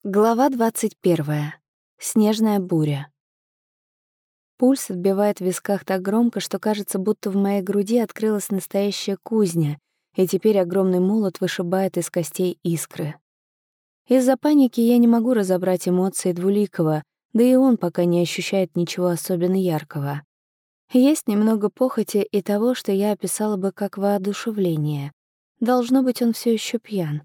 Глава 21. Снежная буря. Пульс отбивает в висках так громко, что кажется, будто в моей груди открылась настоящая кузня, и теперь огромный молот вышибает из костей искры. Из-за паники я не могу разобрать эмоции Двуликого, да и он пока не ощущает ничего особенно яркого. Есть немного похоти и того, что я описала бы как воодушевление. Должно быть, он все еще пьян.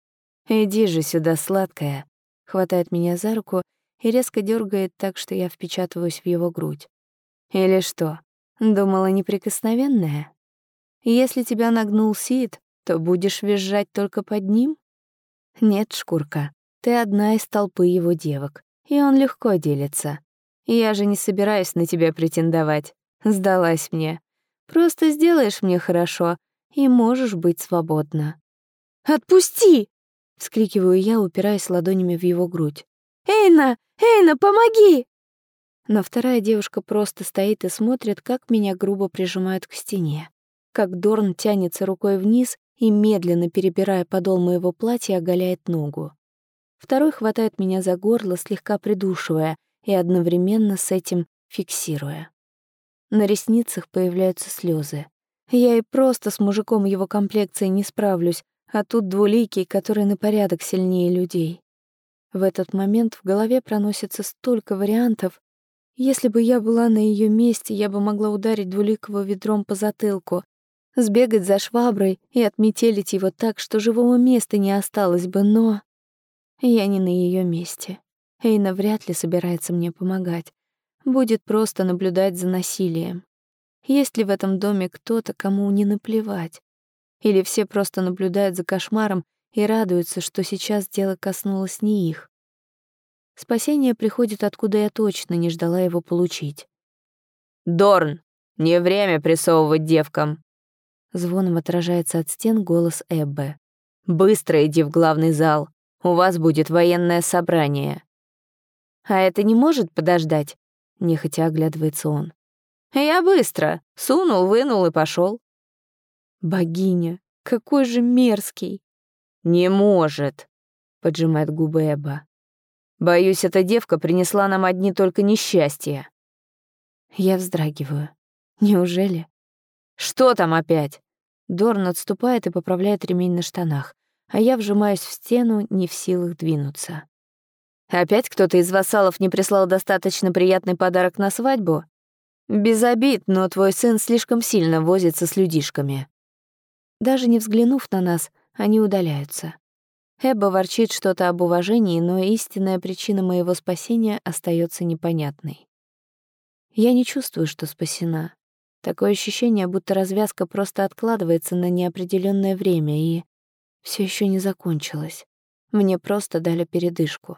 «Иди же сюда, сладкая», хватает меня за руку и резко дергает так, что я впечатываюсь в его грудь. «Или что, думала неприкосновенная? Если тебя нагнул Сид, то будешь визжать только под ним? Нет, шкурка, ты одна из толпы его девок, и он легко делится. Я же не собираюсь на тебя претендовать. Сдалась мне. Просто сделаешь мне хорошо, и можешь быть свободна». «Отпусти!» — вскрикиваю я, упираясь ладонями в его грудь. «Эйна! Эйна, помоги!» Но вторая девушка просто стоит и смотрит, как меня грубо прижимают к стене, как Дорн тянется рукой вниз и, медленно перебирая подол моего платья, оголяет ногу. Второй хватает меня за горло, слегка придушивая и одновременно с этим фиксируя. На ресницах появляются слезы. Я и просто с мужиком его комплекции не справлюсь, а тут Двуликий, который на порядок сильнее людей. В этот момент в голове проносится столько вариантов. Если бы я была на ее месте, я бы могла ударить Двуликого ведром по затылку, сбегать за шваброй и отметелить его так, что живого места не осталось бы, но... Я не на ее месте. Эйна вряд ли собирается мне помогать. Будет просто наблюдать за насилием. Есть ли в этом доме кто-то, кому не наплевать? Или все просто наблюдают за кошмаром и радуются, что сейчас дело коснулось не их? Спасение приходит, откуда я точно не ждала его получить. «Дорн, не время прессовывать девкам!» Звоном отражается от стен голос Эббы. «Быстро иди в главный зал. У вас будет военное собрание». «А это не может подождать?» — нехотя оглядывается он. «Я быстро. Сунул, вынул и пошел. «Богиня, какой же мерзкий!» «Не может», — поджимает губы Эбба. «Боюсь, эта девка принесла нам одни только несчастья». Я вздрагиваю. Неужели? «Что там опять?» Дорн отступает и поправляет ремень на штанах, а я вжимаюсь в стену, не в силах двинуться. «Опять кто-то из вассалов не прислал достаточно приятный подарок на свадьбу? Без обид, но твой сын слишком сильно возится с людишками». Даже не взглянув на нас, они удаляются. Эбба ворчит что-то об уважении, но истинная причина моего спасения остается непонятной. Я не чувствую, что спасена. Такое ощущение, будто развязка просто откладывается на неопределённое время и всё ещё не закончилась. Мне просто дали передышку.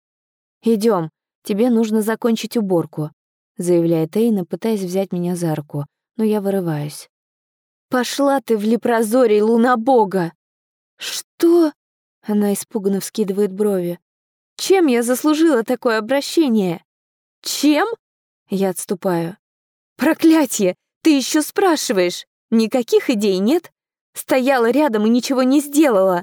«Идём, тебе нужно закончить уборку», — заявляет Эйна, пытаясь взять меня за руку, но я вырываюсь. «Пошла ты в лепрозорий, лунабога!» «Что?» — она испуганно вскидывает брови. «Чем я заслужила такое обращение?» «Чем?» — я отступаю. «Проклятье! Ты еще спрашиваешь! Никаких идей нет? Стояла рядом и ничего не сделала!»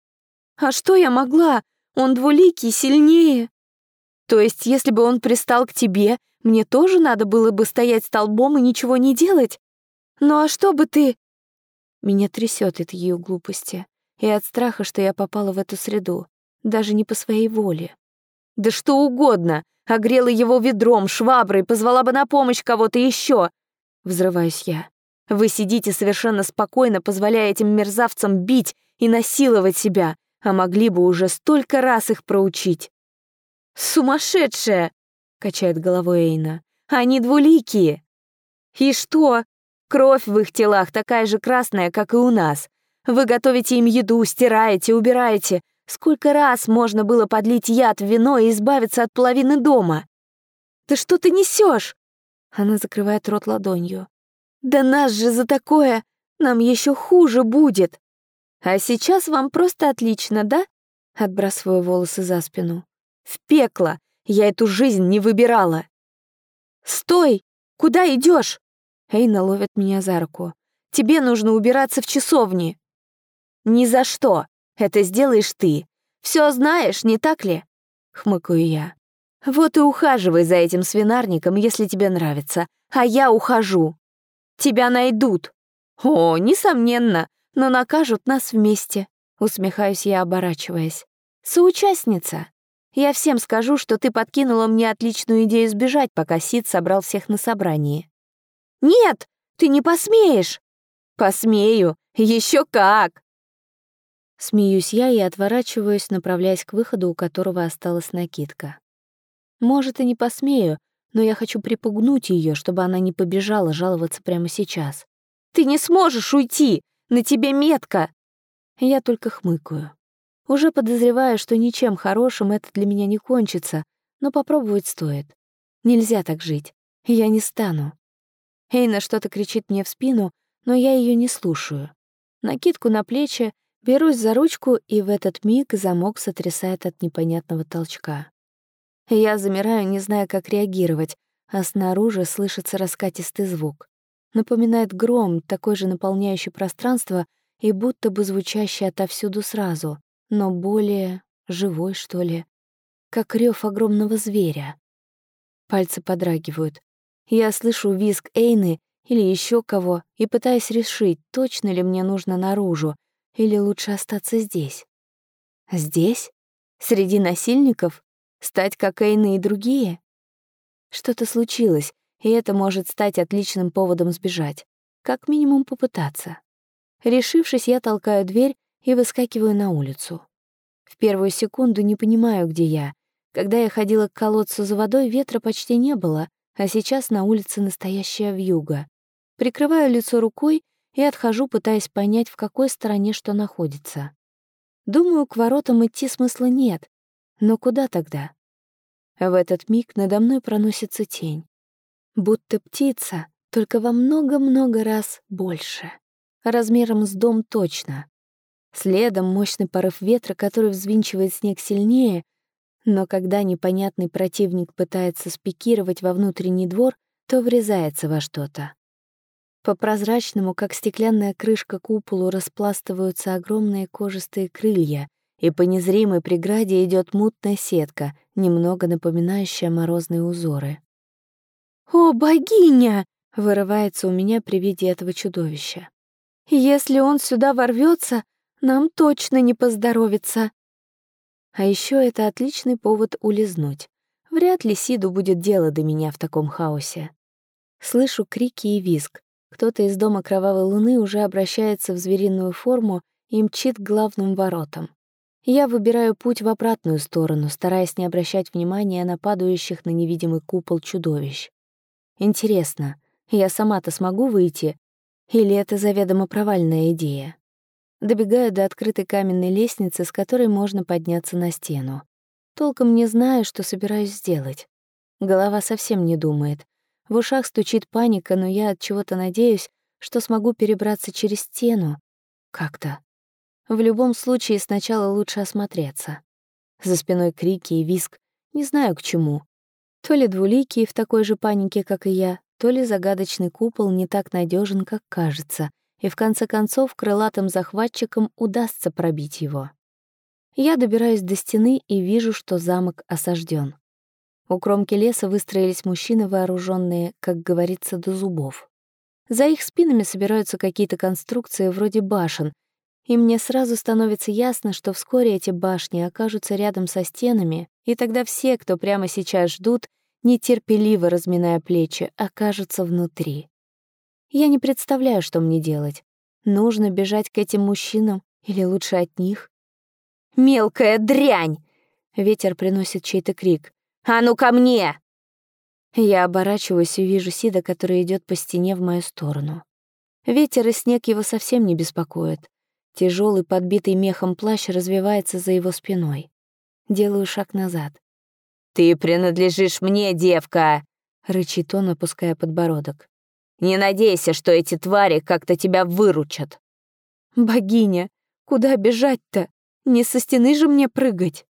«А что я могла? Он двуликий, сильнее!» «То есть, если бы он пристал к тебе, мне тоже надо было бы стоять столбом и ничего не делать? Ну а что бы ты...» Меня трясет от ее глупости и от страха, что я попала в эту среду, даже не по своей воле. «Да что угодно! Огрела его ведром, шваброй, позвала бы на помощь кого-то еще!» Взрываюсь я. «Вы сидите совершенно спокойно, позволяя этим мерзавцам бить и насиловать себя, а могли бы уже столько раз их проучить». «Сумасшедшая!» — качает головой Эйна. «Они двуликие!» «И что? Кровь в их телах такая же красная, как и у нас. Вы готовите им еду, стираете, убираете. Сколько раз можно было подлить яд в вино и избавиться от половины дома?» «Да что ты несешь? Она закрывает рот ладонью. «Да нас же за такое! Нам еще хуже будет!» «А сейчас вам просто отлично, да?» Отбрасываю волосы за спину. «В пекло! Я эту жизнь не выбирала!» «Стой! Куда идешь? Эйна ловит меня за руку. «Тебе нужно убираться в часовне!» «Ни за что! Это сделаешь ты! Все знаешь, не так ли?» — хмыкаю я. «Вот и ухаживай за этим свинарником, если тебе нравится, а я ухожу. Тебя найдут». «О, несомненно, но накажут нас вместе», — усмехаюсь я, оборачиваясь. «Соучастница. Я всем скажу, что ты подкинула мне отличную идею сбежать, пока Сид собрал всех на собрании». «Нет, ты не посмеешь!» «Посмею, еще как!» Смеюсь я и отворачиваюсь, направляясь к выходу, у которого осталась накидка. Может, и не посмею, но я хочу припугнуть ее, чтобы она не побежала жаловаться прямо сейчас. «Ты не сможешь уйти! На тебе метка!» Я только хмыкаю. Уже подозреваю, что ничем хорошим это для меня не кончится, но попробовать стоит. Нельзя так жить. Я не стану. Эйна что-то кричит мне в спину, но я ее не слушаю. Накидку на плечи, берусь за ручку, и в этот миг замок сотрясает от непонятного толчка. Я замираю, не зная, как реагировать, а снаружи слышится раскатистый звук. Напоминает гром, такой же наполняющий пространство и будто бы звучащий отовсюду сразу, но более живой, что ли, как рев огромного зверя. Пальцы подрагивают. Я слышу визг Эйны или еще кого и пытаюсь решить, точно ли мне нужно наружу или лучше остаться здесь. Здесь? Среди насильников? Стать как Эйна и другие? Что-то случилось, и это может стать отличным поводом сбежать. Как минимум попытаться. Решившись, я толкаю дверь и выскакиваю на улицу. В первую секунду не понимаю, где я. Когда я ходила к колодцу за водой, ветра почти не было, а сейчас на улице настоящая вьюга. Прикрываю лицо рукой и отхожу, пытаясь понять, в какой стороне что находится. Думаю, к воротам идти смысла нет. Но куда тогда? В этот миг надо мной проносится тень. Будто птица, только во много-много раз больше. Размером с дом точно. Следом мощный порыв ветра, который взвинчивает снег сильнее, но когда непонятный противник пытается спикировать во внутренний двор, то врезается во что-то. По прозрачному, как стеклянная крышка, куполу распластываются огромные кожистые крылья, и по незримой преграде идет мутная сетка, немного напоминающая морозные узоры. «О, богиня!» — вырывается у меня при виде этого чудовища. «Если он сюда ворвется, нам точно не поздоровится». А еще это отличный повод улизнуть. Вряд ли Сиду будет дело до меня в таком хаосе. Слышу крики и визг. Кто-то из дома Кровавой Луны уже обращается в звериную форму и мчит к главным воротам. Я выбираю путь в обратную сторону, стараясь не обращать внимания на падающих на невидимый купол чудовищ. Интересно, я сама-то смогу выйти? Или это заведомо провальная идея? Добегаю до открытой каменной лестницы, с которой можно подняться на стену. Толком не знаю, что собираюсь сделать. Голова совсем не думает. В ушах стучит паника, но я от чего-то надеюсь, что смогу перебраться через стену. Как-то. В любом случае, сначала лучше осмотреться. За спиной крики и визг. Не знаю, к чему. То ли двуликие в такой же панике, как и я, то ли загадочный купол не так надежен, как кажется, и в конце концов крылатым захватчикам удастся пробить его. Я добираюсь до стены и вижу, что замок осажден. У кромки леса выстроились мужчины, вооруженные, как говорится, до зубов. За их спинами собираются какие-то конструкции вроде башен, и мне сразу становится ясно, что вскоре эти башни окажутся рядом со стенами, и тогда все, кто прямо сейчас ждут, нетерпеливо разминая плечи, окажутся внутри. Я не представляю, что мне делать. Нужно бежать к этим мужчинам или лучше от них? «Мелкая дрянь!» — ветер приносит чей-то крик. «А ну ко мне!» Я оборачиваюсь и вижу Сида, который идет по стене в мою сторону. Ветер и снег его совсем не беспокоят. Тяжелый, подбитый мехом плащ развивается за его спиной. Делаю шаг назад. «Ты принадлежишь мне, девка!» — рычит он, опуская подбородок. «Не надейся, что эти твари как-то тебя выручат!» «Богиня, куда бежать-то? Не со стены же мне прыгать!»